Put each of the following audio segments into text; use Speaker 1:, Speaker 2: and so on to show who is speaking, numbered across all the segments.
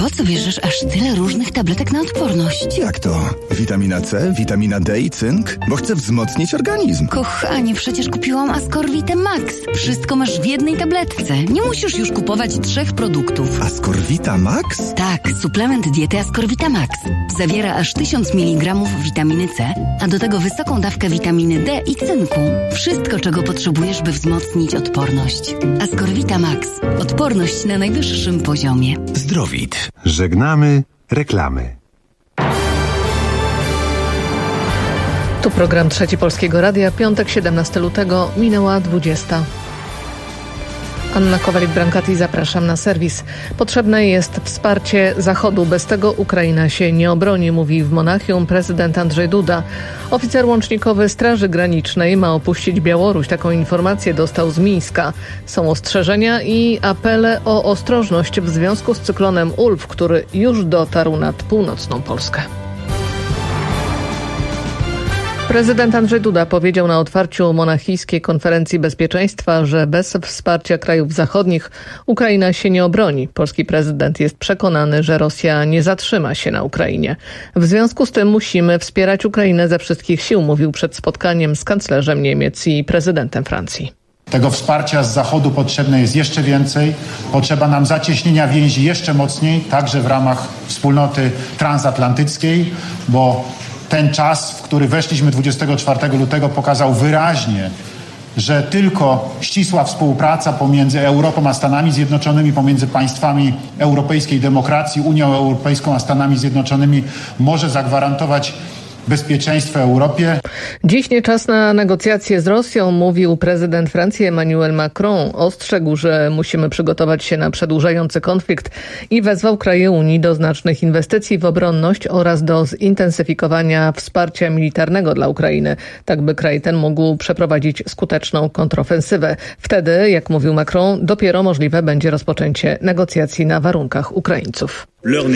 Speaker 1: Po co bierzesz aż tyle różnych tabletek na odporność?
Speaker 2: Jak to? Witamina C, witamina D i cynk? Bo chcę wzmocnić organizm.
Speaker 1: Kochanie, przecież kupiłam Ascorvitę Max. Wszystko masz w jednej tabletce. Nie musisz już kupować 3 produktów.
Speaker 2: Ascorvita Max?
Speaker 1: Tak, suplement diety Ascorvita Max. Zawiera aż 1000 mg witaminy C, a do tego wysoką dawkę witaminy D i cynku. Wszystko, czego potrzebujesz, by wzmocnić odporność. Ascorvita Max. Odporność na najwyższym poziomie.
Speaker 3: Zdrowit. Żegnamy reklamy.
Speaker 4: Tu program Trzeci Polskiego Radia. Piątek, 17 lutego, minęła 20. Anna Kowalik-Brankati, zapraszam na serwis. Potrzebne jest wsparcie Zachodu. Bez tego Ukraina się nie obroni, mówi w Monachium prezydent Andrzej Duda. Oficer łącznikowy Straży Granicznej ma opuścić Białoruś. Taką informację dostał z Mińska. Są ostrzeżenia i apele o ostrożność w związku z cyklonem Ulf, który już dotarł nad północną Polskę. Prezydent Andrzej Duda powiedział na otwarciu monachijskiej konferencji bezpieczeństwa, że bez wsparcia krajów zachodnich Ukraina się nie obroni. Polski prezydent jest przekonany, że Rosja nie zatrzyma się na Ukrainie. W związku z tym musimy wspierać Ukrainę ze wszystkich sił, mówił przed spotkaniem z kanclerzem Niemiec i prezydentem Francji.
Speaker 5: Tego wsparcia z Zachodu potrzebne jest jeszcze więcej. Potrzeba nam zacieśnienia więzi jeszcze mocniej, także w ramach wspólnoty transatlantyckiej, bo ten czas, w który weszliśmy 24 lutego, pokazał wyraźnie, że tylko ścisła współpraca pomiędzy Europą a Stanami Zjednoczonymi, pomiędzy państwami europejskiej demokracji, Unią Europejską a Stanami Zjednoczonymi może zagwarantować bezpieczeństwo Europie.
Speaker 4: Dziś nie czas na negocjacje z Rosją, mówił prezydent Francji Emmanuel Macron. Ostrzegł, że musimy przygotować się na przedłużający konflikt i wezwał kraje Unii do znacznych inwestycji w obronność oraz do zintensyfikowania wsparcia militarnego dla Ukrainy, tak by kraj ten mógł przeprowadzić skuteczną kontrofensywę. Wtedy, jak mówił Macron, dopiero możliwe będzie rozpoczęcie negocjacji na warunkach Ukraińców.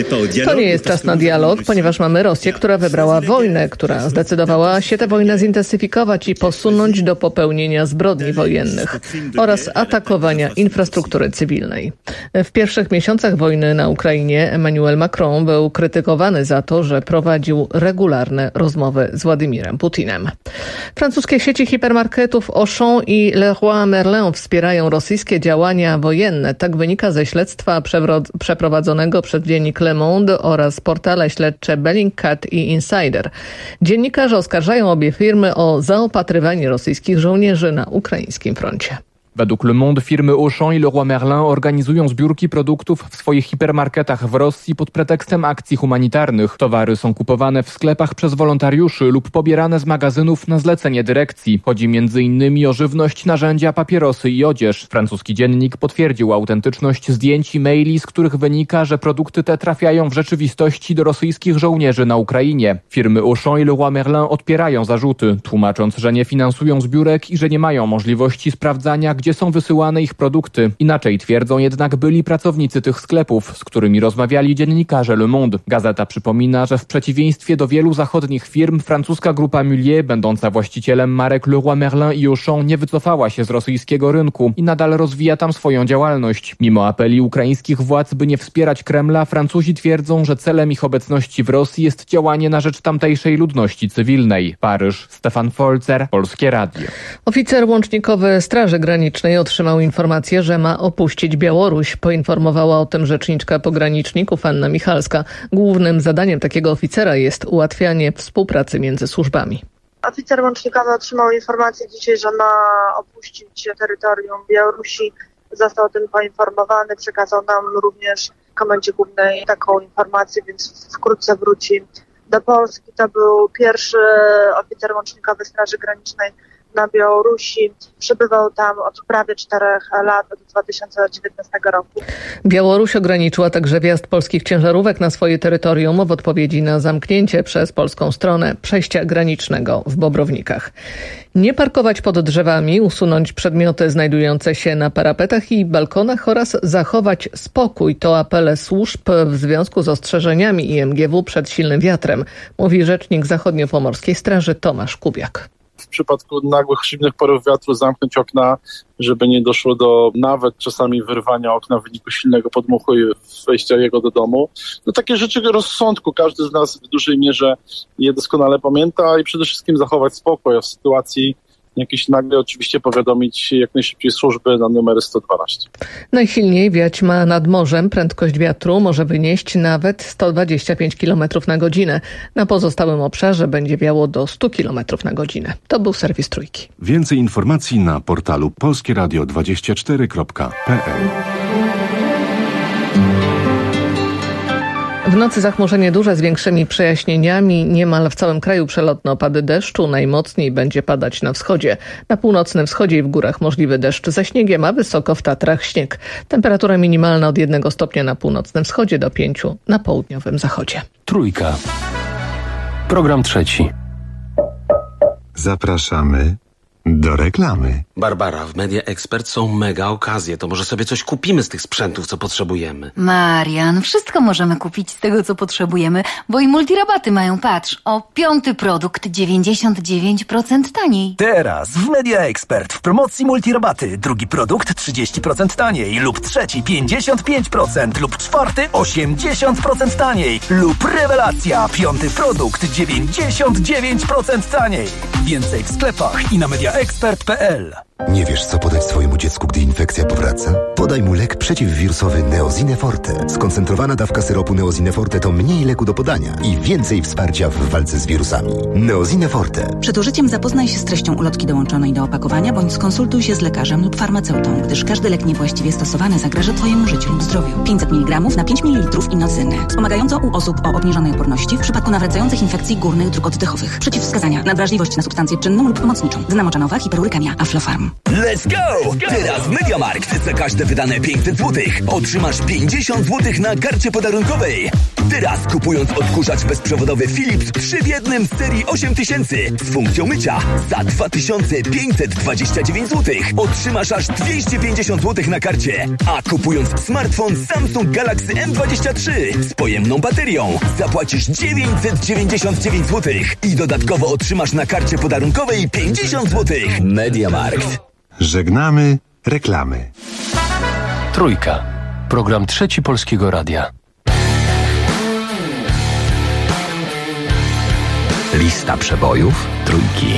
Speaker 4: To nie jest czas na dialog, ponieważ mamy Rosję, która wybrała wojnę, która zdecydowała się tę wojnę zintensyfikować i posunąć do popełnienia zbrodni wojennych oraz atakowania infrastruktury cywilnej. W pierwszych miesiącach wojny na Ukrainie Emmanuel Macron był krytykowany za to, że prowadził regularne rozmowy z Władimirem Putinem. Francuskie sieci hipermarketów Auchan i Leroy Merlin wspierają rosyjskie działania wojenne. Tak wynika ze śledztwa przeprowadzonego przez dziennik Le Monde oraz portale śledcze Bellingcat i Insider. Dziennikarze oskarżają obie firmy o zaopatrywanie rosyjskich żołnierzy na ukraińskim froncie.
Speaker 6: Według Le Monde firmy Auchan i Leroy Merlin organizują zbiórki produktów w swoich hipermarketach w Rosji pod pretekstem akcji humanitarnych. Towary są kupowane w sklepach przez wolontariuszy lub pobierane z magazynów na zlecenie dyrekcji. Chodzi m.in. o żywność, narzędzia, papierosy i odzież. Francuski dziennik potwierdził autentyczność zdjęć i maili, z których wynika, że produkty te trafiają w rzeczywistości do rosyjskich żołnierzy na Ukrainie. Firmy Auchan i Leroy Merlin odpierają zarzuty, tłumacząc, że nie finansują zbiórek i że nie mają możliwości sprawdzania, gdzie są wysyłane ich produkty. Inaczej twierdzą jednak byli pracownicy tych sklepów, z którymi rozmawiali dziennikarze Le Monde. Gazeta przypomina, że w przeciwieństwie do wielu zachodnich firm, francuska grupa Mullier, będąca właścicielem marek Leroy Merlin i Auchan, nie wycofała się z rosyjskiego rynku i nadal rozwija tam swoją działalność. Mimo apeli ukraińskich władz, by nie wspierać Kremla, Francuzi twierdzą, że celem ich obecności w Rosji jest działanie na rzecz tamtejszej ludności cywilnej. Paryż, Stefan Folzer, Polskie Radio.
Speaker 4: Oficer łącznikowy Straży Granicznej otrzymał informację, że ma opuścić Białoruś. Poinformowała o tym rzeczniczka pograniczników Anna Michalska. Głównym zadaniem takiego oficera jest ułatwianie współpracy między służbami.
Speaker 7: Oficer łącznikowy otrzymał informację dzisiaj, że ma opuścić terytorium Białorusi. Został o tym poinformowany, przekazał nam również Komendzie Głównej taką informację, więc wkrótce wróci do Polski. To był pierwszy oficer łącznikowy Straży Granicznej na Białorusi. Przebywał tam od prawie 4 lat, od 2019 roku.
Speaker 4: Białoruś ograniczyła także wjazd polskich ciężarówek na swoje terytorium w odpowiedzi na zamknięcie przez polską stronę przejścia granicznego w Bobrownikach. Nie parkować pod drzewami, usunąć przedmioty znajdujące się na parapetach i balkonach oraz zachować spokój. To apele służb w związku z ostrzeżeniami IMGW przed silnym wiatrem, mówi rzecznik Zachodniopomorskiej Straży Tomasz Kubiak.
Speaker 8: w przypadku nagłych, silnych porywów wiatru zamknąć okna, żeby nie doszło do nawet czasami wyrwania okna w wyniku silnego podmuchu i wejścia jego do domu. No takie rzeczy rozsądku, każdy z nas w dużej mierze je doskonale pamięta i przede wszystkim zachować spokój, a w sytuacji jakiejś nagle oczywiście powiadomić jak najszybciej służby na numery 112.
Speaker 4: Najsilniej wiać ma nad morzem. Prędkość wiatru może wynieść nawet 125 km na godzinę. Na pozostałym obszarze będzie wiało do 100 km na godzinę. To był serwis Trójki.
Speaker 9: Więcej informacji na portalu polskieradio24.pl.
Speaker 4: W nocy zachmurzenie duże z większymi przejaśnieniami. Niemal w całym kraju przelotne opady deszczu. Najmocniej będzie padać na wschodzie. Na północnym wschodzie i w górach możliwy deszcz ze śniegiem, a wysoko w Tatrach śnieg. Temperatura minimalna od 1 stopnia na północnym wschodzie do 5 na południowym zachodzie.
Speaker 10: Trójka. Program trzeci.
Speaker 3: Zapraszamy do reklamy.
Speaker 11: Barbara, w Media Expert są mega okazje. To może sobie coś kupimy z tych sprzętów, co potrzebujemy.
Speaker 1: Marian, wszystko możemy kupić z tego, co potrzebujemy, bo i multirabaty mają, patrz, o 5. produkt 99% taniej.
Speaker 12: Teraz w Media Expert w promocji multirabaty. 2. produkt 30% taniej lub 3. 55% lub 4. 80% taniej lub rewelacja 5. produkt 99% taniej. Więcej w sklepach i na mediaexpert.pl.
Speaker 13: Nie wiesz, co podać swojemu dziecku, gdy infekcja powraca? Podaj mu lek przeciwwirusowy Neosine Forte. Skoncentrowana dawka syropu Neosine Forte to mniej leku do podania i więcej wsparcia w walce z wirusami. Neosine Forte.
Speaker 14: Przed użyciem zapoznaj się z treścią ulotki dołączonej do opakowania bądź skonsultuj się z lekarzem lub farmaceutą, gdyż każdy lek niewłaściwie stosowany zagraża Twojemu życiu lub zdrowiu. 500 mg na 5 ml inocyny. Wspomagająco u osób o obniżonej odporności w przypadku nawracających infekcji górnych dróg oddechowych. Przeciwwskazania: nadwrażliwość na substancję czynną lub pomocniczą. Znamoczanowa, hiperurykemia, Aflofarm.
Speaker 12: Let's go! Teraz MediaMarkt. Za każde wydane 500 zł otrzymasz 50 zł na karcie podarunkowej. Teraz kupując odkurzacz bezprzewodowy Philips 3 w 1 z serii 8000 z funkcją mycia za 2529 zł otrzymasz aż 250 zł na karcie. A kupując smartfon Samsung Galaxy M23 z pojemną baterią zapłacisz 999 zł i dodatkowo otrzymasz na karcie podarunkowej 50 zł. MediaMarkt.
Speaker 3: Żegnamy reklamy.
Speaker 10: Trójka. Program trzeci Polskiego Radia.
Speaker 15: Lista przebojów Trójki.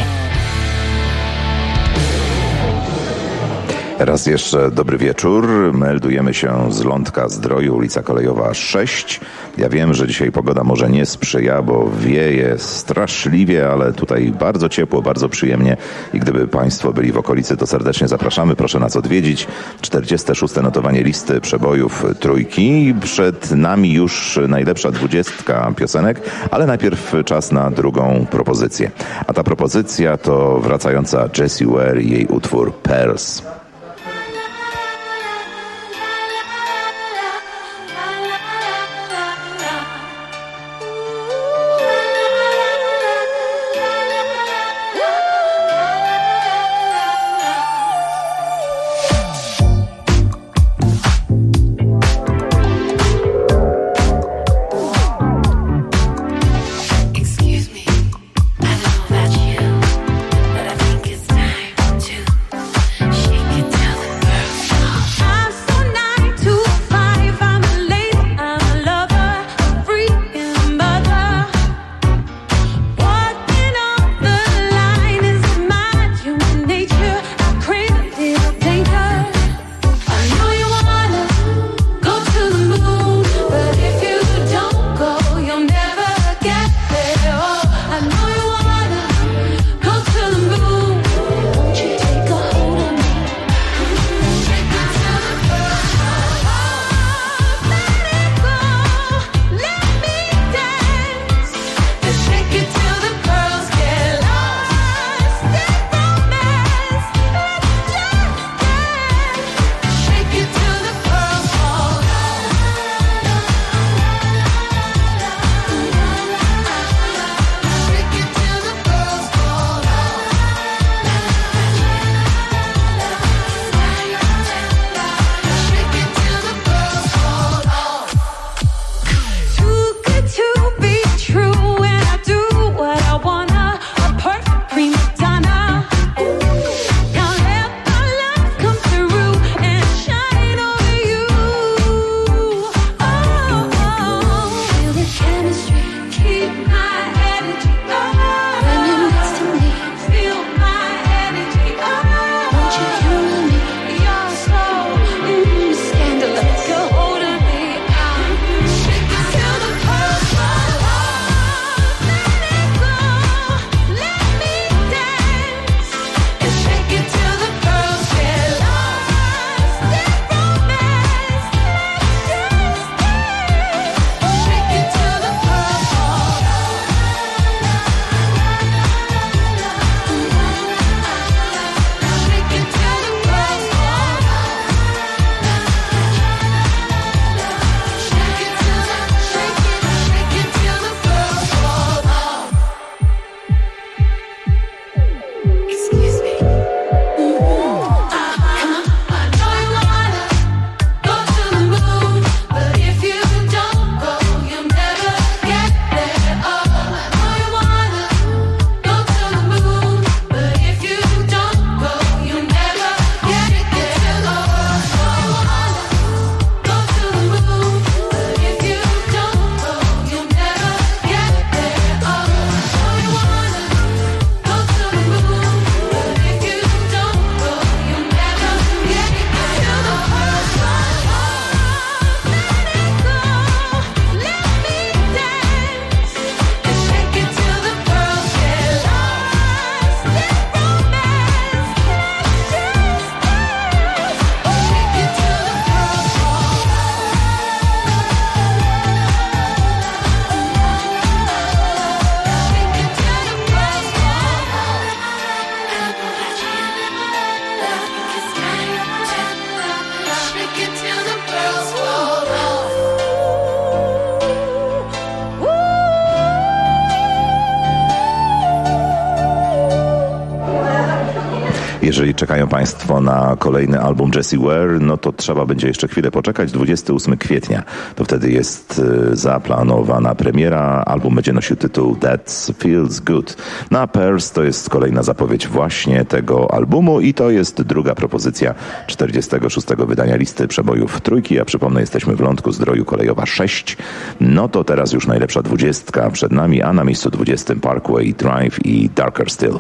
Speaker 16: Raz jeszcze dobry wieczór. Meldujemy się z Lądka Zdroju, ulica Kolejowa 6. Ja wiem, że dzisiaj pogoda może nie sprzyja, bo wieje straszliwie, ale tutaj bardzo ciepło, bardzo przyjemnie i gdyby Państwo byli w okolicy, to serdecznie zapraszamy. Proszę nas odwiedzić. 46. notowanie listy przebojów Trójki. Przed nami już najlepsza 20 piosenek, ale najpierw czas na drugą propozycję. A ta propozycja to wracająca Jessie Ware i jej utwór Pearls.
Speaker 17: Shake it
Speaker 16: Jeżeli czekają Państwo na kolejny album Jessie Ware, no to trzeba będzie jeszcze chwilę poczekać. 28 kwietnia to wtedy jest zaplanowana premiera. Album będzie nosił tytuł That Feels Good. Na Pearls to jest kolejna zapowiedź właśnie tego albumu i to jest druga propozycja 46. wydania listy przebojów Trójki. Ja przypomnę, jesteśmy w Lądku Zdroju Kolejowa 6. No to teraz już najlepsza 20 przed nami, a na miejscu 20 Parkway Drive i Darker Still.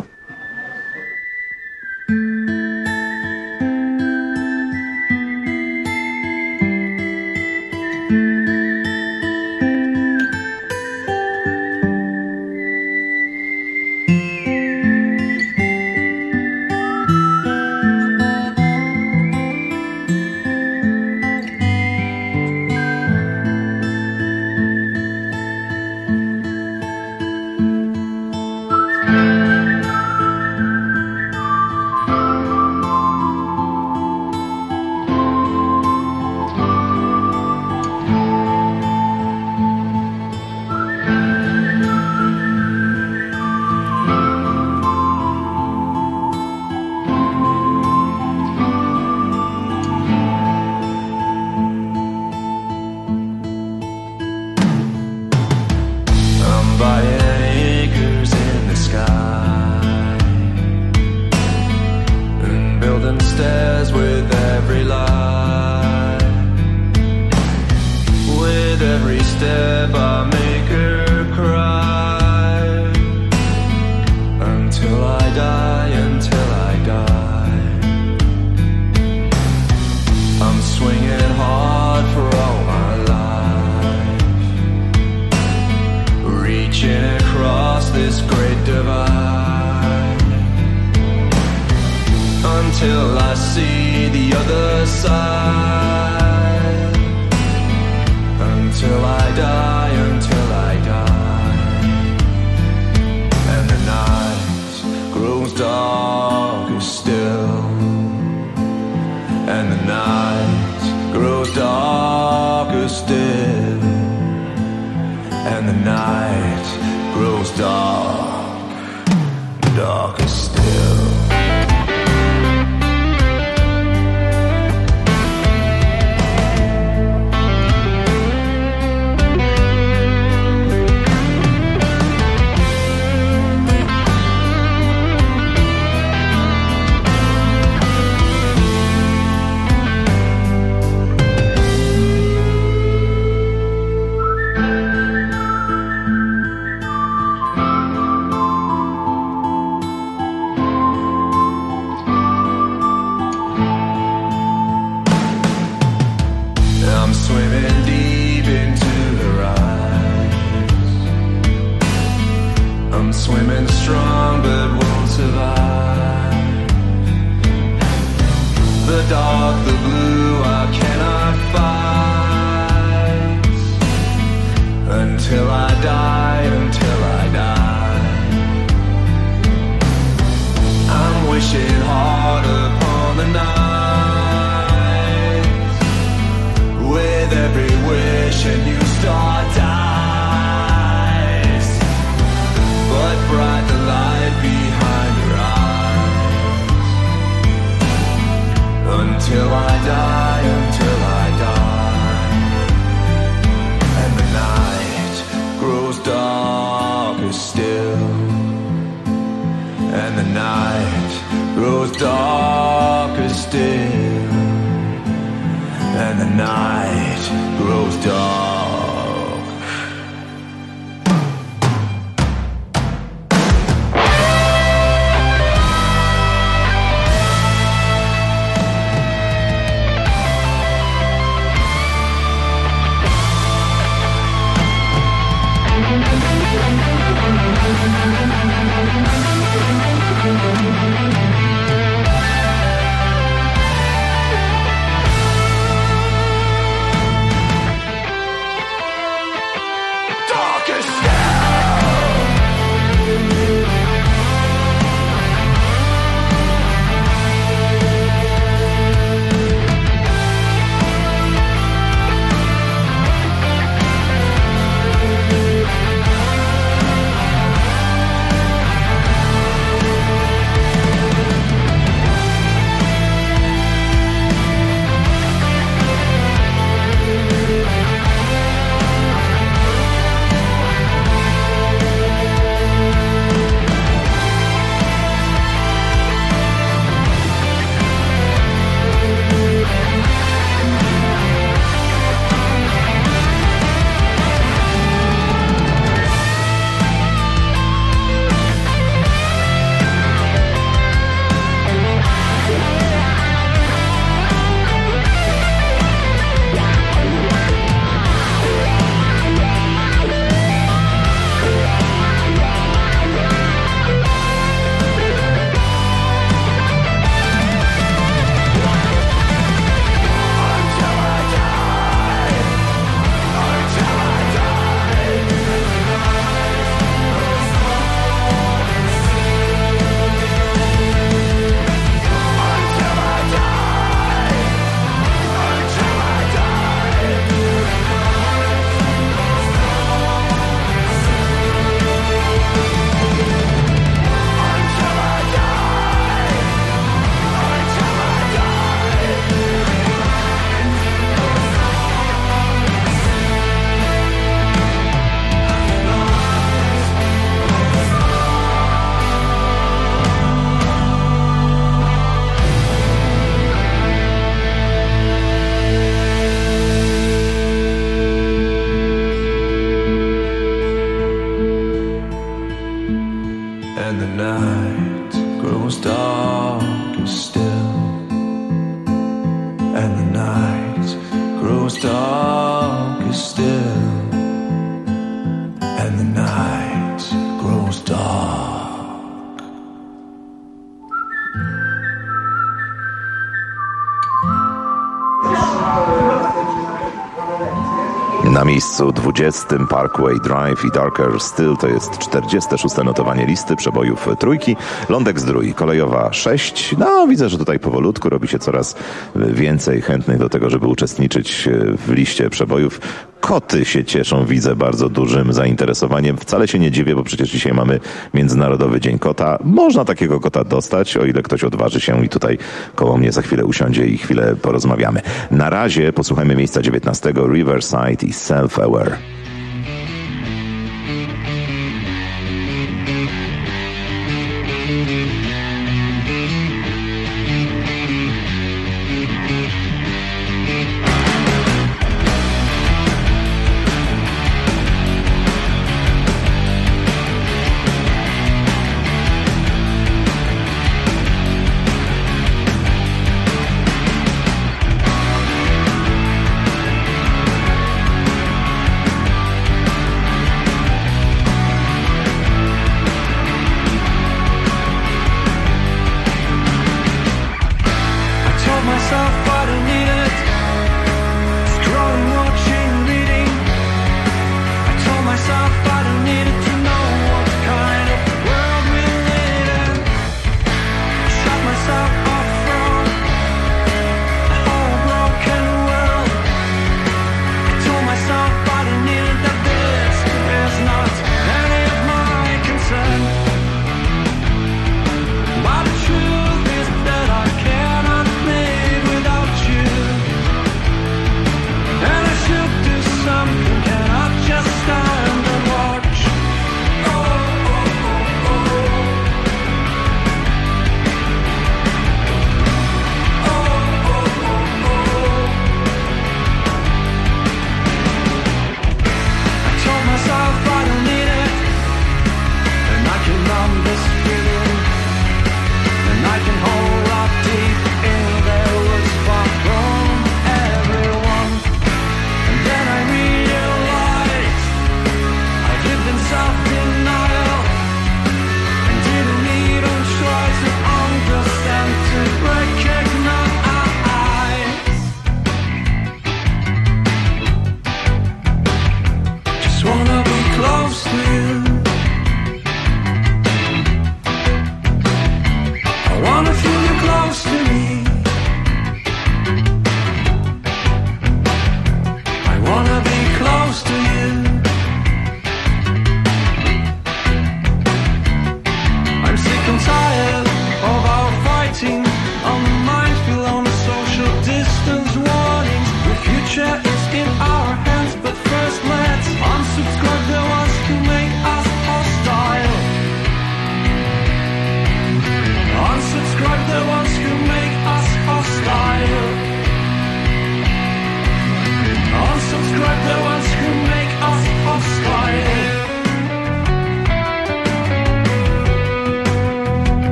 Speaker 16: Na miejscu 20 Parkway Drive i Darker Still to jest 46. notowanie listy przebojów trójki. Lądek Zdrój, kolejowa 6. No widzę, że tutaj powolutku robi się coraz więcej chętnych do tego, żeby uczestniczyć w liście przebojów. Koty się cieszą, widzę, bardzo dużym zainteresowaniem. Wcale się nie dziwię, bo przecież dzisiaj mamy Międzynarodowy Dzień Kota. Można takiego kota dostać, o ile ktoś odważy się i tutaj koło mnie za chwilę usiądzie i chwilę porozmawiamy. Na razie posłuchajmy miejsca 19. Riverside i Self-Aware.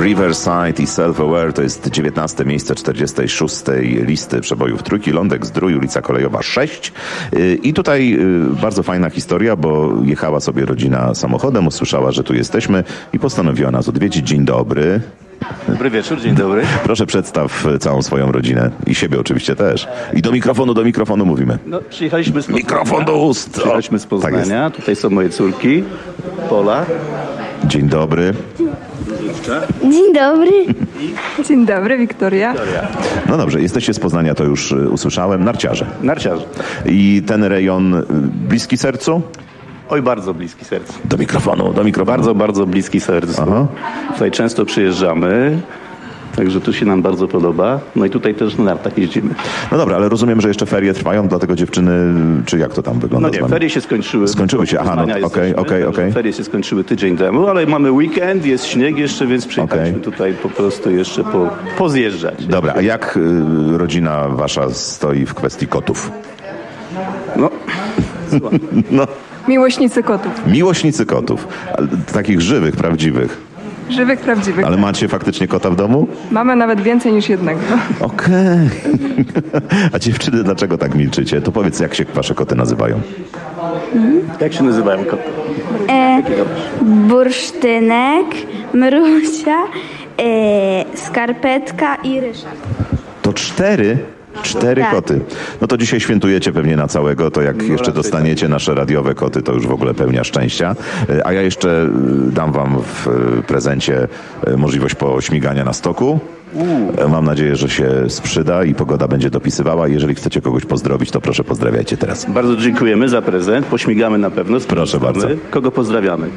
Speaker 16: Riverside i Self-Aware to jest 19. miejsce 46. listy przebojów trójki. Lądek Zdrój, ulica Kolejowa 6. I tutaj bardzo fajna historia, bo jechała sobie rodzina samochodem, usłyszała, że tu jesteśmy i postanowiła nas odwiedzić. Dzień dobry.
Speaker 17: Dobry wieczór, dzień dobry.
Speaker 16: Proszę przedstaw całą swoją rodzinę i siebie oczywiście też. I do mikrofonu mówimy.
Speaker 17: No, przyjechaliśmy z Poznania.
Speaker 16: Mikrofon do ust.
Speaker 17: Przyjechaliśmy z Poznania. Tak, tutaj są moje córki. Pola.
Speaker 16: Dzień dobry.
Speaker 18: Dzień dobry.
Speaker 19: Dzień dobry, Wiktoria.
Speaker 16: No dobrze, jesteście z Poznania, to już usłyszałem. Narciarze.
Speaker 17: Narciarze.
Speaker 16: I ten rejon bliski sercu?
Speaker 17: Oj, bardzo bliski sercu.
Speaker 16: Do mikrofonu.
Speaker 17: Bardzo, bardzo bliski sercu. Aha. Tutaj często przyjeżdżamy, także tu się nam bardzo podoba. No i tutaj też na nartach jeździmy.
Speaker 16: No dobra, ale rozumiem, że jeszcze ferie trwają, dlatego dziewczyny, czy jak to tam wygląda?
Speaker 17: No nie, ferie się skończyły.
Speaker 16: Skończyły się, aha, no okej.
Speaker 17: Ferie się skończyły tydzień temu, ale mamy weekend, jest śnieg jeszcze, więc przyjechaliśmy tutaj po prostu jeszcze pozjeżdżać.
Speaker 16: Dobra, a jak rodzina wasza stoi w kwestii kotów?
Speaker 17: No.
Speaker 19: Miłośnicy kotów.
Speaker 16: Miłośnicy kotów. Takich żywych, prawdziwych.
Speaker 19: Żywych, prawdziwych.
Speaker 16: Ale macie faktycznie kota w domu?
Speaker 19: Mamy nawet więcej niż jednego.
Speaker 16: Okej. A dziewczyny, dlaczego tak milczycie? To powiedz, jak się wasze koty nazywają?
Speaker 17: Jak się nazywają koty?
Speaker 18: Bursztynek, Mrusia, Skarpetka i Ryszard.
Speaker 16: To 4 tak. Koty. No to dzisiaj świętujecie pewnie na całego, to jak jeszcze dostaniecie nasze radiowe koty, to już w ogóle pełnia szczęścia. A ja jeszcze dam wam w prezencie możliwość pośmigania na stoku. Mam nadzieję, że się sprzyda i pogoda będzie dopisywała. Jeżeli chcecie kogoś pozdrowić, to proszę pozdrawiajcie teraz.
Speaker 17: Bardzo dziękujemy za prezent. Pośmigamy na pewno.
Speaker 16: Proszę bardzo.
Speaker 17: Kogo pozdrawiamy?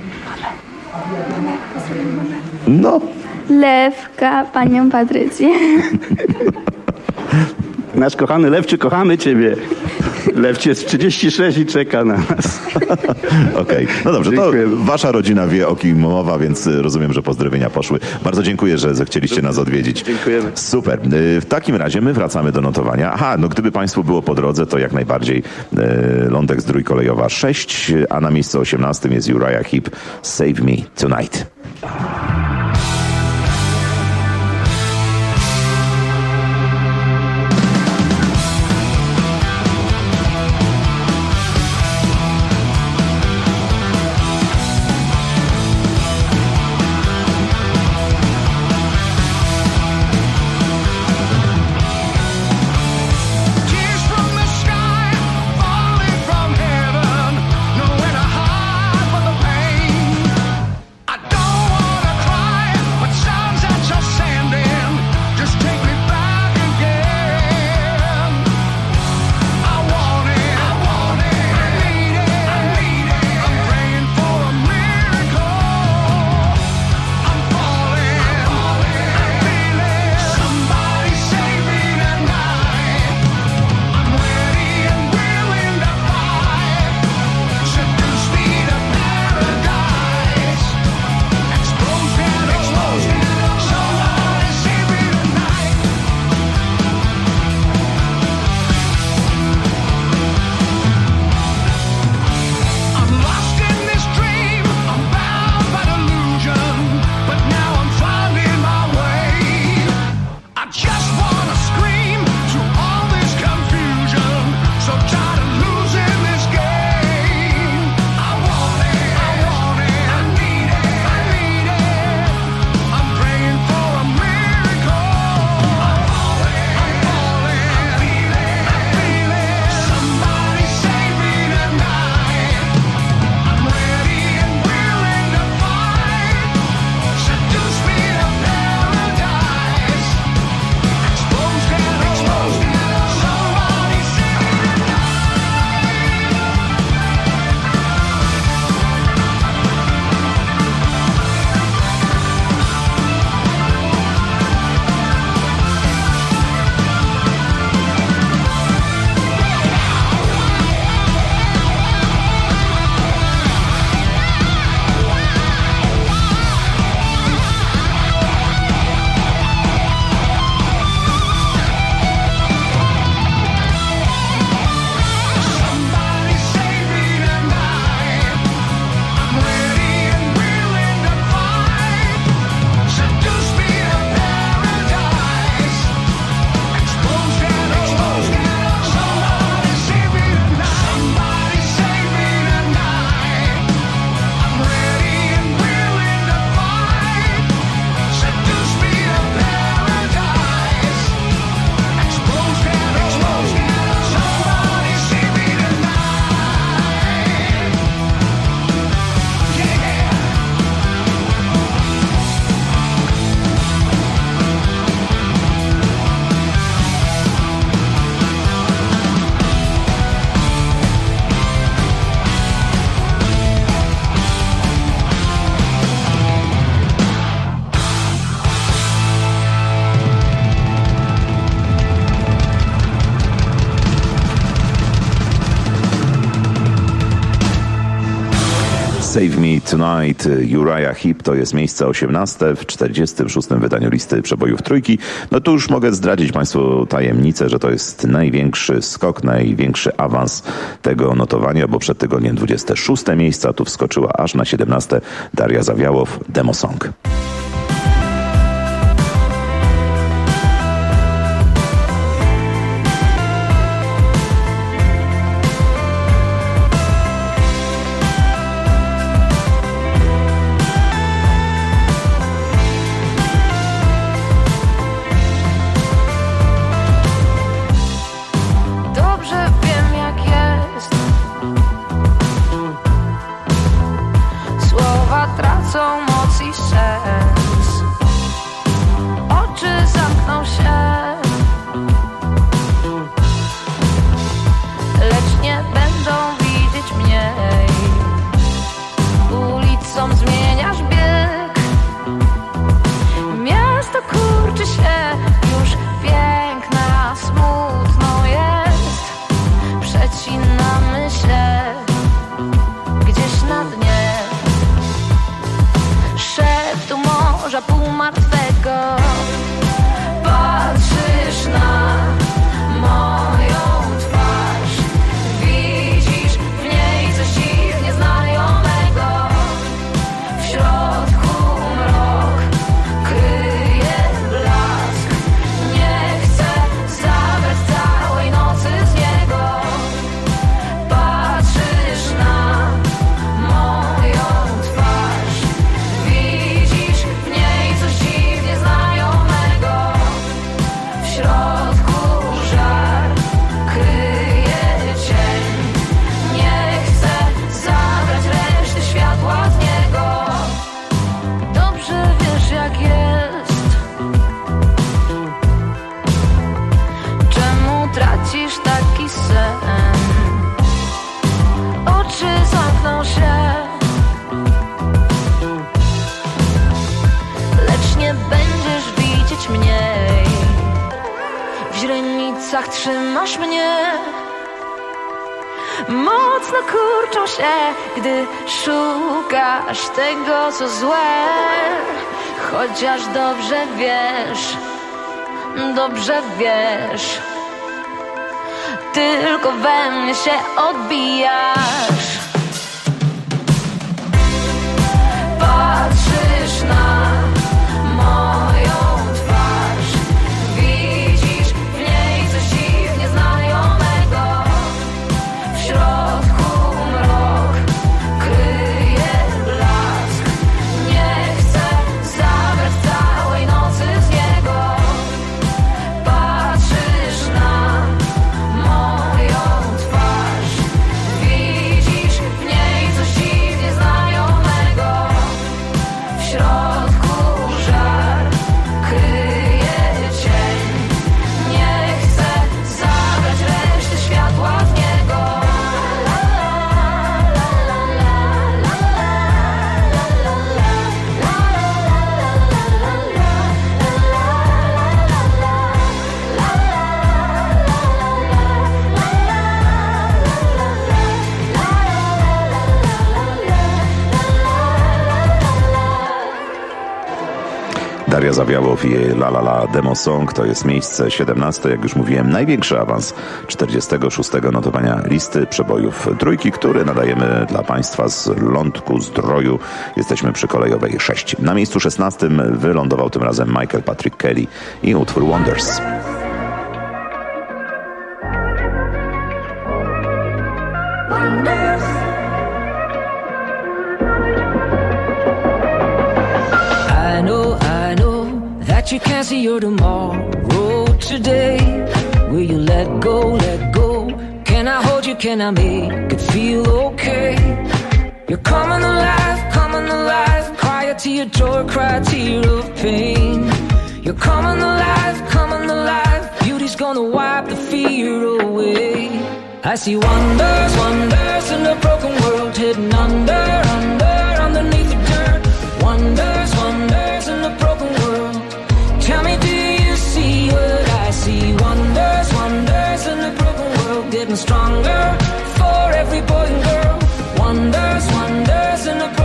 Speaker 16: No.
Speaker 18: Lewka, panią Patrycję.
Speaker 17: Nasz kochany Lewciu, kochamy ciebie. Lewciu jest 36 i czeka na nas.
Speaker 16: Okej. No dobrze, dziękuję. To wasza rodzina wie, o kim mowa, więc rozumiem, że pozdrowienia poszły. Bardzo dziękuję, że zechcieliście nas odwiedzić.
Speaker 17: Dziękujemy.
Speaker 16: Super. W takim razie my wracamy do notowania. Aha, no gdyby państwu było po drodze, to jak najbardziej Lądek Zdrój Kolejowa 6, a na miejscu 18 jest Uriah Heep, Save Me Tonight.
Speaker 20: I don't wanna cry.
Speaker 16: Save Me Tonight, Uriah Heep, to jest miejsce 18 w 46. wydaniu listy przebojów trójki. No tu już mogę zdradzić Państwu tajemnicę, że to jest największy skok, największy awans tego notowania, bo przed tygodniem 26. miejsca, tu wskoczyła aż na 17 Daria Zawiałow, Demo Song.
Speaker 20: Trzymasz mnie, mocno kurczą się, gdy szukasz tego, co złe. Chociaż dobrze wiesz, tylko we mnie się odbijasz. Patrzysz na moją twarz, widzisz w niej coś dziwnie znajomego. W środku mrok kryje blask. Nie chcę zabrać całej nocy z niego. Patrzysz na moją twarz, widzisz w niej coś dziwnie znajomego. W środku żar kryje cień. Nie chcę zabrać reszty światła z niego.
Speaker 16: Daria Zawiałow i jej La La La Demo Song to jest miejsce 17, jak już mówiłem, największy awans 46. notowania listy przebojów trójki, który nadajemy dla Państwa z Lądku Zdroju. Jesteśmy przy kolejowej 6. Na miejscu 16 wylądował tym razem Michael Patrick Kelly i utwór Wonders.
Speaker 20: You can't see your tomorrow today. Will you let go, let go? Can I hold you, can I make it feel okay? You're coming alive, cry a tear, joy, cry a tear of pain. You're coming alive, beauty's gonna wipe the fear away. I see wonders, wonders in a broken world, hidden under, under, underneath the dirt. Wonders, wonders in a broken world. Tell me, do you see what I see? Wonders, wonders in a broken world, getting stronger for every boy and girl. Wonders, wonders in a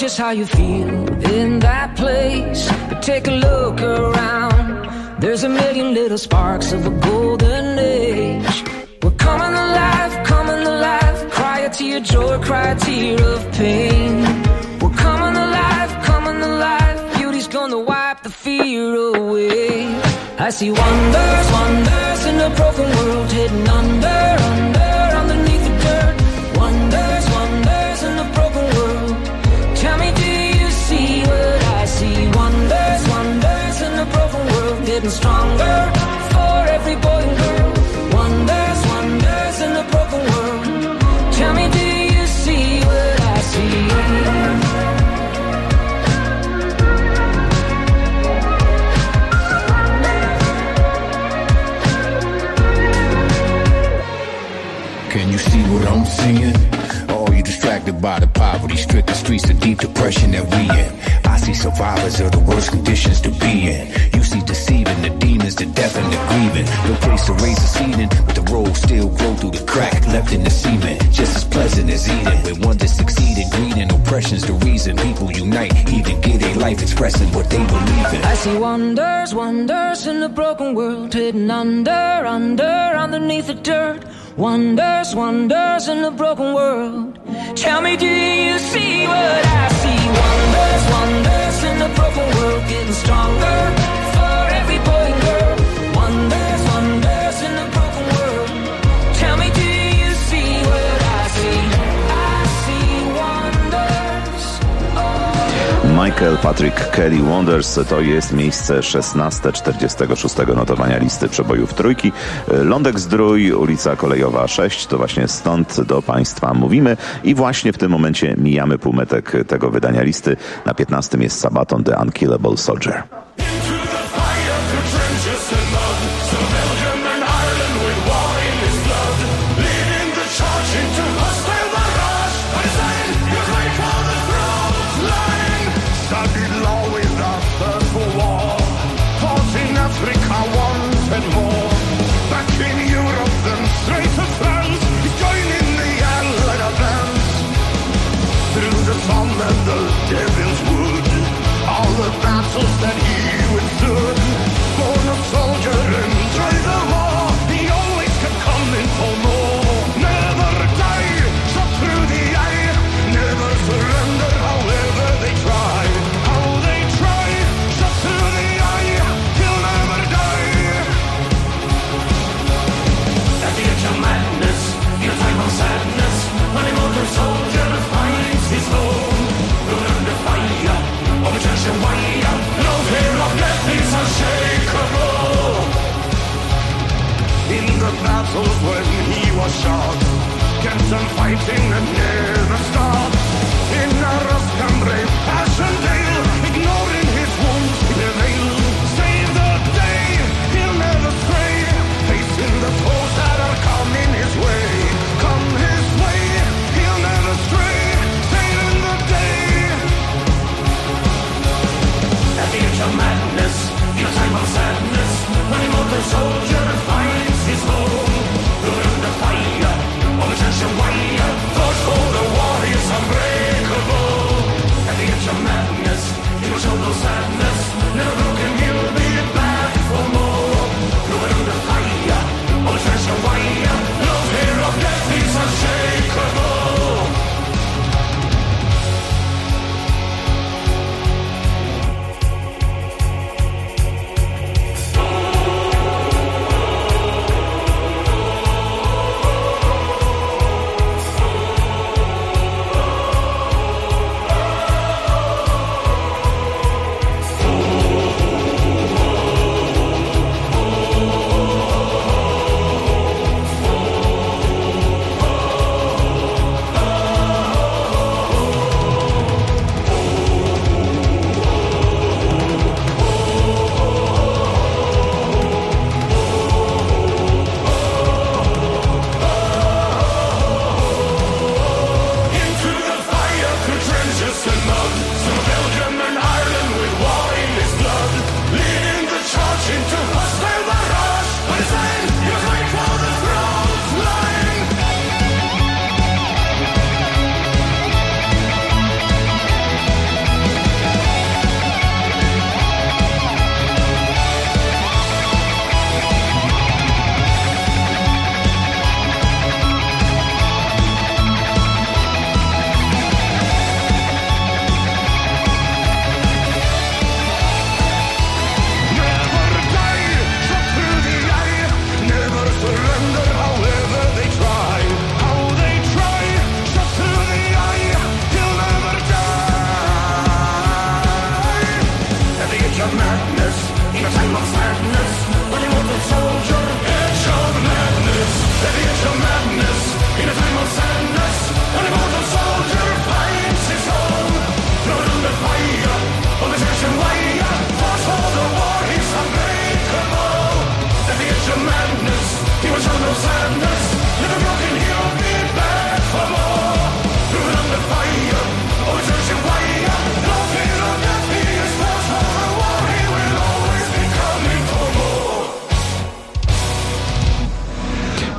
Speaker 20: just how you feel in that place. But take a look around. There's a million little sparks of a golden age. We're coming alive, coming alive. Cry a tear of joy, cry a tear of pain. We're coming alive, coming alive. Beauty's gonna wipe the fear away. I see wonders, wonders in a broken world, hidden under, under, underneath the dirt. Wonders, wonders in a broken world. Tell me, do you see what I see? Wonders, wonders in a broken world, getting stronger for every boy and girl. Wonders, wonders in a broken world. Tell me, do you see what I see?
Speaker 21: Can you see what I'm seeing? Or are you distracted by the poverty-stricken streets of deep depression that we in? I see survivors of the worst conditions to be in. You see deceiving, the demons, the death and the grieving. No place to raise a seeding, but the road still grow through the crack left in the cement. Just as pleasant as eating. When one that succeeded, greed and oppression's the reason people unite, even give their life expressing what they believe in.
Speaker 20: I see wonders, wonders in a broken world, hidden under, under, underneath the dirt. Wonders, wonders in a broken world. Tell me, do you see what I see? Wonders, wonders in a broken world, getting stronger for every boy and girl. Wonders, wonders in a broken world. Tell me, do you see what I see? I see wonders. Oh.
Speaker 16: Michael Patrick Kelly Wonders to jest miejsce 16 46 notowania listy przebojów trójki. Lądek-Zdrój, ulica Kolejowa 6, to właśnie stąd do Państwa mówimy i właśnie w tym momencie mijamy półmetek tego wydania listy. Na 15 jest Sabaton The Unkillable Soldier.
Speaker 22: Devil's Wood, all the battles that he withstood. Born a soldier and tried the war, he always kept coming for more. Never die, shot through the eye, never surrender however they try. How they try, shot through the eye, he'll never die. At the edge of madness, in a time of sadness, when a motor soldier finds his home. Under fire, of a church and wire, no fear of death is unshakable. In the battles when he was shot, kept on fighting and never stopped. In a Ruskan brave Passchendaele, ignoring his wounds, he prevailed. Save the day, he'll never stray, facing the foes that are coming his way. Come his way, he'll never stray, saving the day. At the edge of madness, in a time of sadness, when a mortal soldier finds his home. Under fire, of a church and wire, fought for the war is unbreakable. At the edge of madness,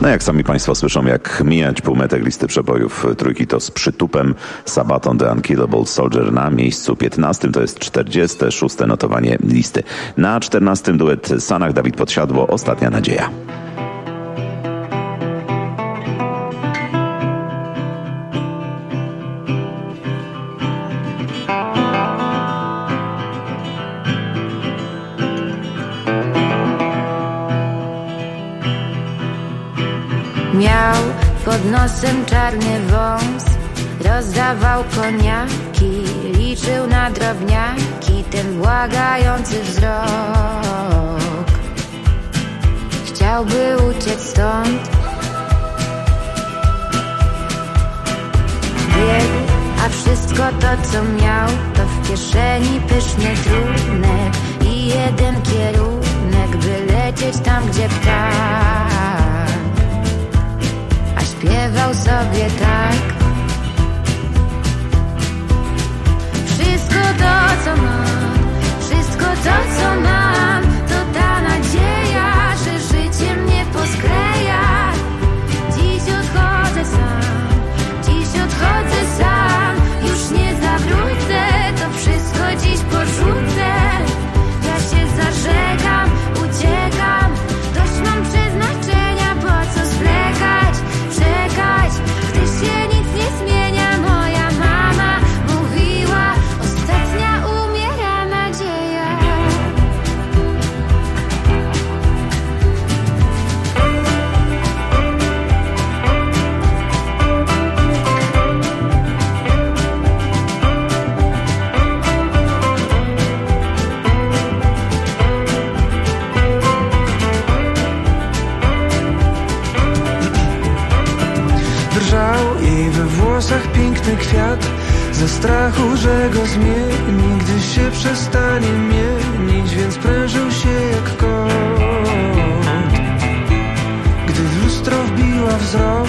Speaker 16: No jak sami Państwo słyszą, jak mijać półmetek listy przebojów trójki, to z przytupem Sabaton The Unkillable Soldier na miejscu 15. To jest 46. notowanie listy. Na 14. duet Sanach, Dawid Podsiadło, Ostatnia nadzieja.
Speaker 2: Miał pod nosem czarny wąs, rozdawał koniaki, liczył na drobniaki, ten błagający wzrok. Chciałby uciec stąd, biegł, a wszystko to co miał, to w kieszeni pyszny trunek i jeden kierunek, by lecieć tam gdzie ptak. Śpiewał sobie tak. Wszystko to co mam, wszystko to co mam, to ta nadzieja, że życie mnie poskleja. Dziś odchodzę sam, dziś odchodzę sam, już nie zawrócę, to wszystko dziś porzucę. Ja się zażegam, uciekam, dość mam przeznaczenia, po co zwlekać, czekać, gdy się nic nie zmienia. Moja mama mówiła, ostatnia umiera nadzieja.
Speaker 5: Drżał jej we włosach piękny kwiat, ze strachu, że go zmieni, gdy się przestanie mienić, więc prężył się jak kot. Gdy w lustro wbiła wzrok,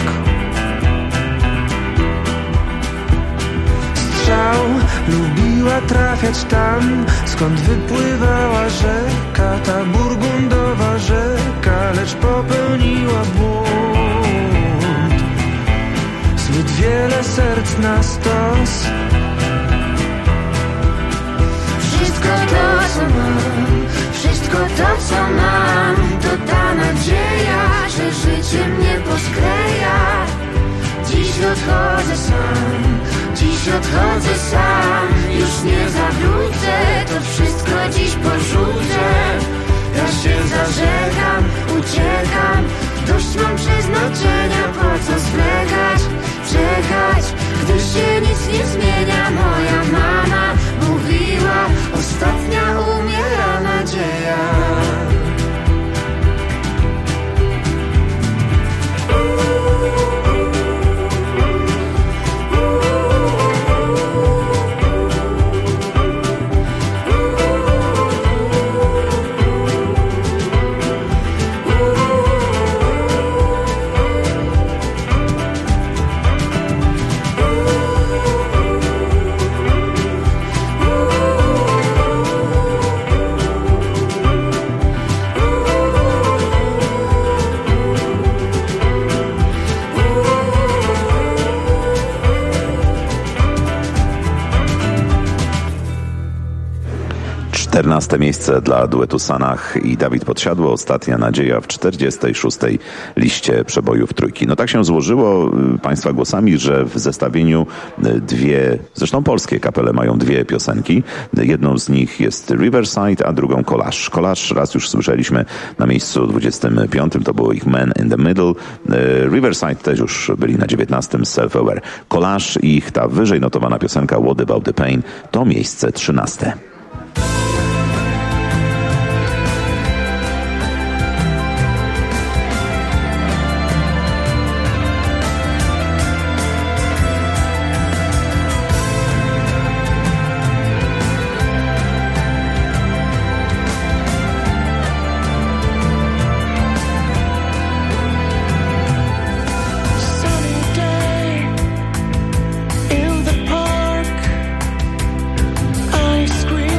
Speaker 5: strzał, lubiła trafiać tam, skąd wypływała rzeka, ta burgundowa rzeka, lecz popełniła błąd. Zbyt wiele serc na stos.
Speaker 2: Wszystko to co mam, wszystko to co mam, to ta nadzieja, że życie mnie poskleja. Dziś odchodzę sam, dziś odchodzę sam, już nie zawrócę, to wszystko dziś porzucę. Ja się zażegam, uciekam, dość mam przeznaczenia, po co zwlekać, czekać, gdy się nic nie zmienia. Moja mama mówiła, ostatnia umiera nadzieja.
Speaker 16: Czternaste miejsce dla duetu Sanach i Dawid Podsiadło, Ostatnia nadzieja w 46. liście przebojów trójki. No tak się złożyło Państwa głosami, że w zestawieniu dwie, zresztą polskie kapele mają dwie piosenki. Jedną z nich jest Riverside, a drugą Collage. Collage raz już słyszeliśmy na miejscu 25, to było ich Man in the Middle. Riverside też już byli na 19, Self-Aware. Collage i ich ta wyżej notowana piosenka What About the Pain to miejsce 13.
Speaker 22: In the park, I scream.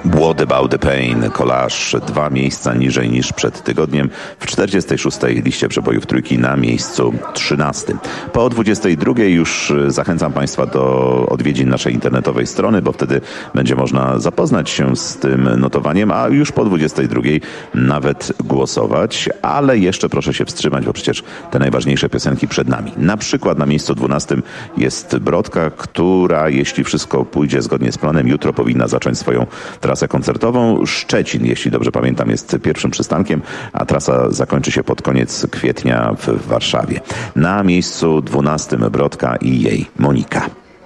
Speaker 16: What About the Pain, kolaż 2 miejsca niżej niż przed tygodniem, w 46. liście przebojów trójki na miejscu 13. Po 22 już zachęcam Państwa do odwiedzin naszej internetowej strony, bo wtedy będzie można zapoznać się z tym notowaniem, a już po 22 nawet głosować, ale jeszcze proszę się wstrzymać, bo przecież te najważniejsze piosenki przed nami. Na przykład na miejscu 12 jest Brodka, która, jeśli wszystko pójdzie zgodnie z planem, jutro powinna zacząć swoją trasę koncertową. Szczecin, jeśli dobrze pamiętam, jest pierwszym przystankiem, a trasa zakończy się pod koniec kwietnia w Warszawie. Na miejscu 12 Brodka i jej Monika.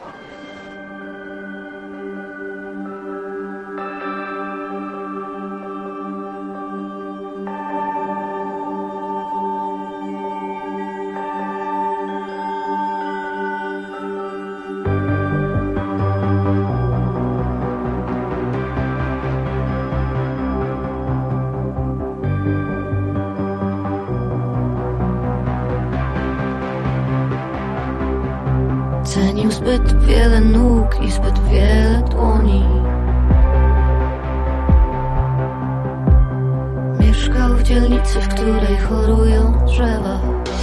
Speaker 2: Cenił zbyt wiele nóg i zbyt wiele dłoni. Mieszkał w dzielnicy, w której chorują drzewa.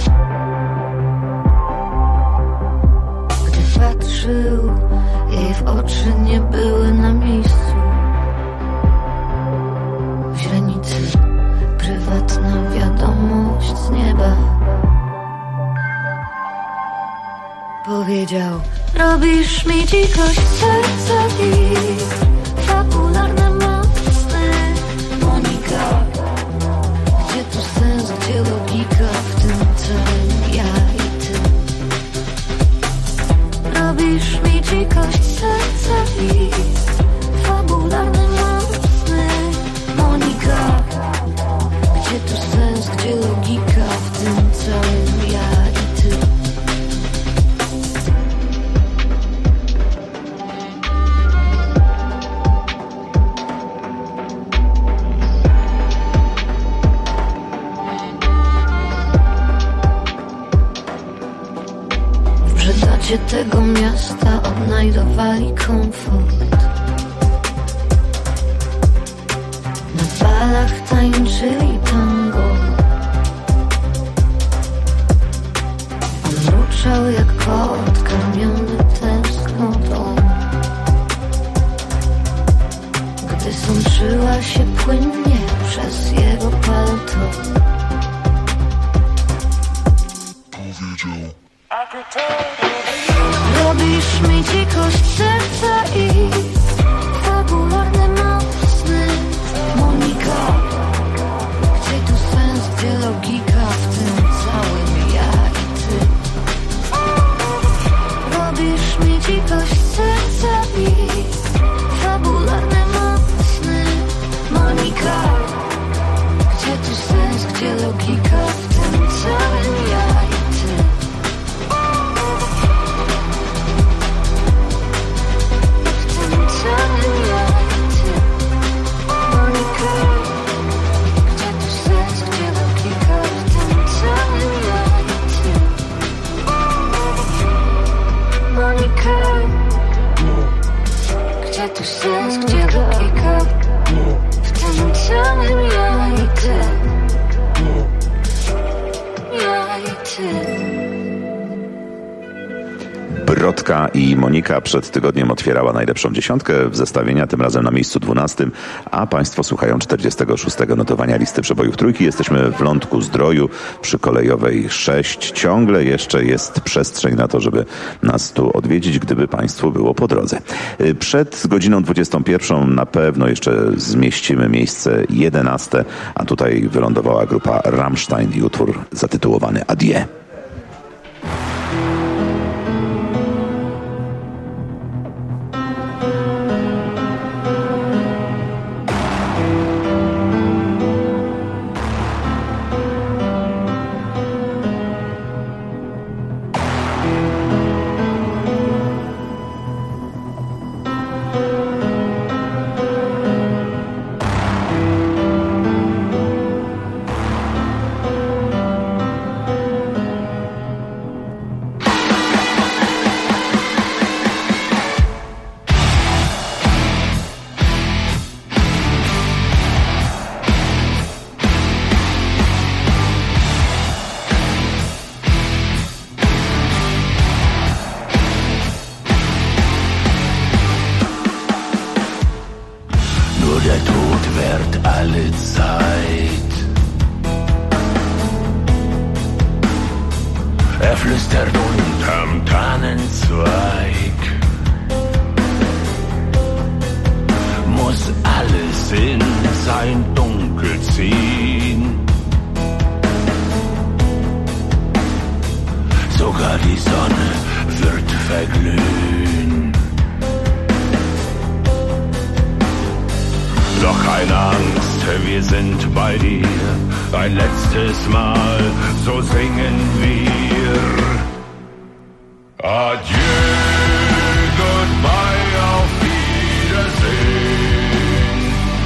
Speaker 2: Gdy patrzył, jej w oczy nie były na miejscu. W źrenicy prywatna wiadomość z nieba. Powiedział: robisz mi dzikość serca i fabularne mocne. Monika, gdzie tu sens, gdzie logika w tym całym ja i ty? Robisz mi dzikość serca i fabularne mocne. Monika, gdzie tu sens, gdzie logika w tym całym ja i ty? Tego miasta odnajdowali komfort. Na balach tańczyli tango. On mruczał jak kot karmiony tęsknotą. Gdy sączyła się płynnie przez jego palto, powiedział: robisz mi dzikość serca i fabularne mocne. Monika, gdzie tu sens, gdzie logika w tym całym ja i ty? Robisz mi dzikość serca i fabularne mocne. Monika, gdzie tu sens, gdzie logika w tym całym ja i ty? Gdzie tu sens, gdzie logika w tym całym ja i ty? Ja i ty.
Speaker 16: Brodka i Monika przed tygodniem otwierała najlepszą dziesiątkę w zestawienia, tym razem na miejscu 12, a Państwo słuchają 46. notowania listy przebojów trójki. Jesteśmy w Lądku Zdroju przy Kolejowej 6. Ciągle jeszcze jest przestrzeń na to, żeby nas tu odwiedzić, gdyby Państwu było po drodze. Przed godziną 21 na pewno jeszcze zmieścimy miejsce 11, a tutaj wylądowała grupa Rammstein i utwór zatytułowany Adieu.
Speaker 21: Er flüstert unterm Tannenzweig. Muss alles in sein Dunkel ziehen. Sogar die Sonne wird verglühen. Doch keine Angst, wir sind bei dir. Ein letztes Mal, so singen wir. Adieu, goodbye, auf Wiedersehen.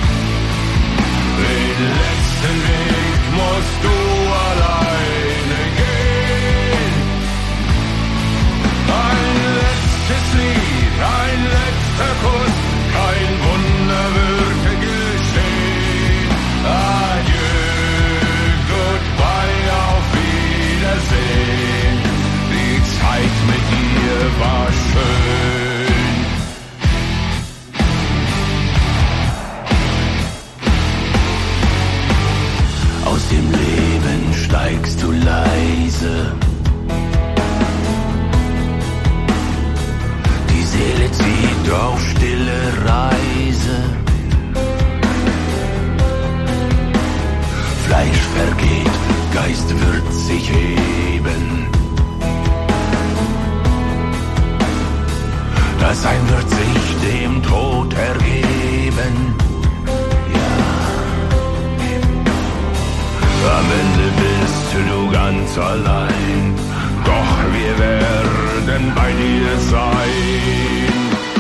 Speaker 21: Den letzten Weg musst du alleine gehen. Ein letztes Lied, ein letzter Kuss, kein Wunder wird geschehen. Adieu, goodbye, auf Wiedersehen. Die Zeit mit dir war schön. Aus dem Leben steigst du leise. Die Seele zieht auf stille Reise. Fleisch vergeht, Geist wird sich heben. Das Sein wird sich dem Tod ergeben. Ja. Am Ende bist du ganz allein. Doch wir werden bei dir sein.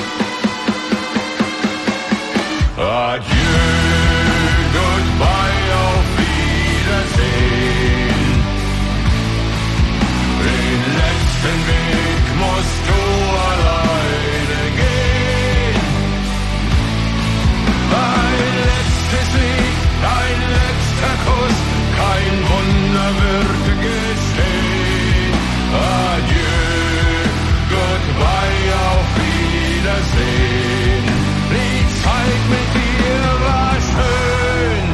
Speaker 21: Adieu, goodbye, auf Wiedersehen. Den letzten Weg musst du alleine gehen. Ein letztes Lied, ein letzter Kuss, kein Wunder wird geschehen. Adieu, goodbye, auf Wiedersehen. Die Zeit mit dir war schön.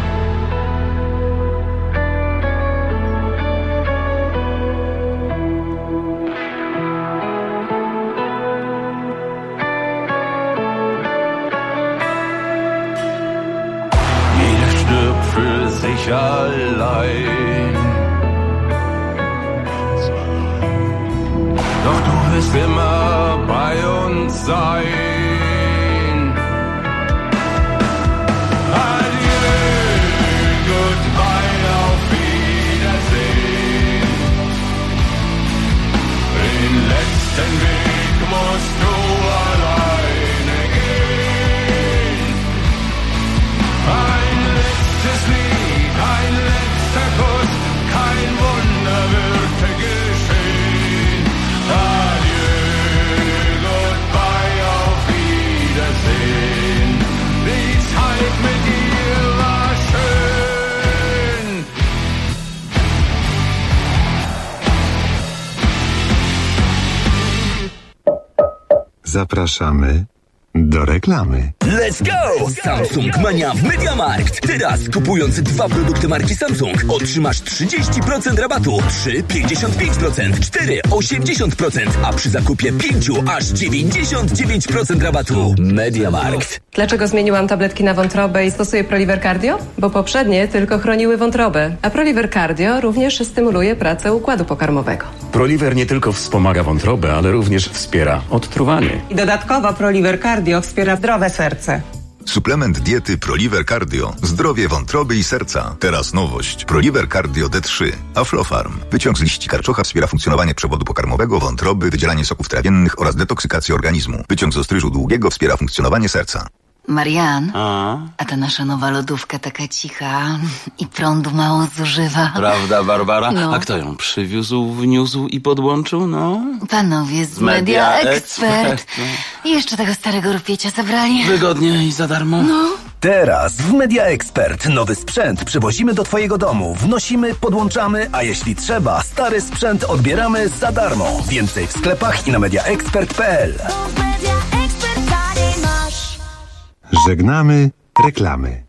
Speaker 21: Jeder stirbt für sich allein. Doch du wirst immer bei uns sein. Adieu, goodbye, auf Wiedersehen. Den letzten Weg musst du alleine gehen. Ein letztes Lied, ein letzter Kuss, kein Wunder wird geschehen. Adieu, goodbye, auf Wiedersehen. Die Zeit mit dir war schön.
Speaker 3: Zapraszamy do reklamy.
Speaker 12: Let's go! Samsung Mania w MediaMarkt. Teraz kupując 2 produkty marki Samsung otrzymasz 30% rabatu, 3 55%, 4 80%, a przy zakupie 5 aż 99% rabatu. MediaMarkt.
Speaker 6: Dlaczego zmieniłam tabletki na wątrobę i stosuję Proliver Cardio? Bo poprzednie tylko chroniły wątrobę, a Proliver Cardio również stymuluje pracę układu pokarmowego.
Speaker 7: Proliver nie tylko wspomaga wątrobę, ale również wspiera odtruwanie.
Speaker 23: I dodatkowo Proliver Cardio wspiera zdrowe serce.
Speaker 24: Suplement diety Proliver Cardio. Zdrowie wątroby i serca. Teraz nowość. Proliver Cardio D3. Aflofarm. Wyciąg z liści karczocha wspiera funkcjonowanie przewodu pokarmowego, wątroby, wydzielanie soków trawiennych oraz detoksykację organizmu. Wyciąg z ostryżu długiego wspiera funkcjonowanie serca.
Speaker 1: Marian, a ta nasza nowa lodówka taka cicha i prądu mało zużywa.
Speaker 11: Prawda, Barbara?
Speaker 1: No.
Speaker 11: A kto ją przywiózł, wniósł i podłączył, no?
Speaker 1: Panowie z Media Expert. I jeszcze tego starego rupiecie zabrali.
Speaker 11: Wygodnie i za darmo.
Speaker 1: No.
Speaker 12: Teraz w Media Expert nowy sprzęt przywozimy do twojego domu, wnosimy, podłączamy, a jeśli trzeba, stary sprzęt odbieramy za darmo. Więcej w sklepach i na mediaexpert.pl.
Speaker 3: Żegnamy reklamy.